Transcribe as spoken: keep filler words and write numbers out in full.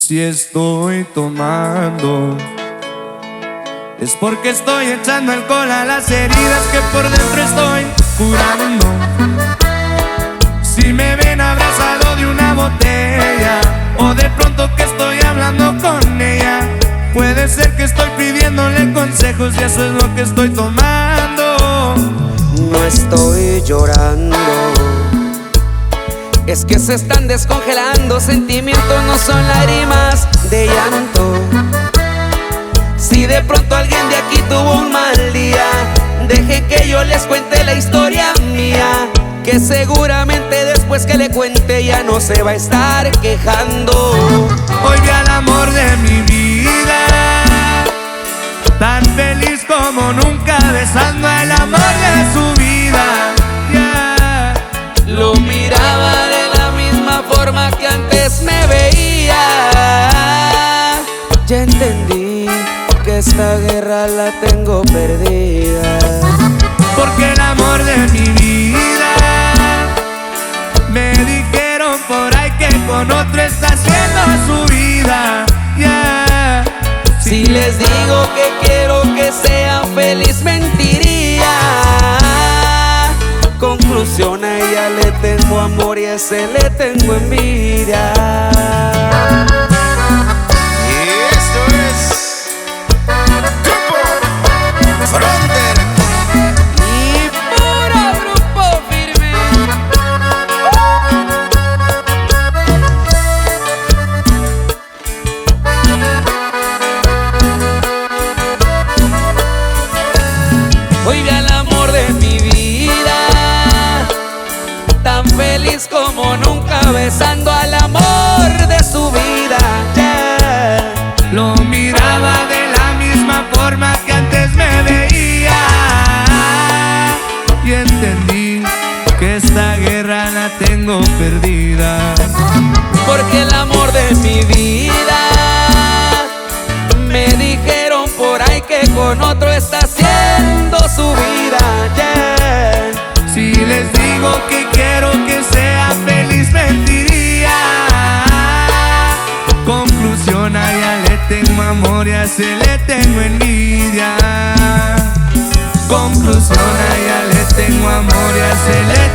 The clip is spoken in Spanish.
Si estoy tomando, es porque estoy echando alcohol a las heridas que por dentro estoy curando. Si me ven abrazado de una botella, o de pronto que estoy hablando con ella, puede ser que estoy pidiéndole consejos y eso es lo que estoy tomando. No estoy llorando, es que se están descongelando. Sentimientos no son lágrimas de llanto. Si de pronto alguien de aquí tuvo un mal día, deje que yo les cuente la historia mía, que seguramente después que le cuente ya no se va a estar quejando. Hoy vi al amor de mi vida, tan feliz como nunca, besando al amor de su vida. Yeah. Lo miraba de la misma forma que antes me veía. Ya entendí que esta guerra la tengo perdida, porque el amor de mi vida, me dijeron por ahí que con otro está haciendo su vida. Yeah. Si les digo que quiero que sean feliz, mentiría. Conclusión, a ella le tengo amor y a ese le tengo envidia. Hoy vi al amor de mi vida, tan feliz como nunca, besando al amor de su vida. Yeah. Lo miraba de la misma forma que antes me veía, y entendí que esta guerra la tengo perdida, porque el amor de mi vida, me dijeron por ahí que con otro está haciendo su vida. Yeah. Si les digo que quiero que sea feliz, mentiría. Conclusión, a ella le tengo amor y a ese le tengo envidia. Conclusión, a ella le tengo amor y a ese le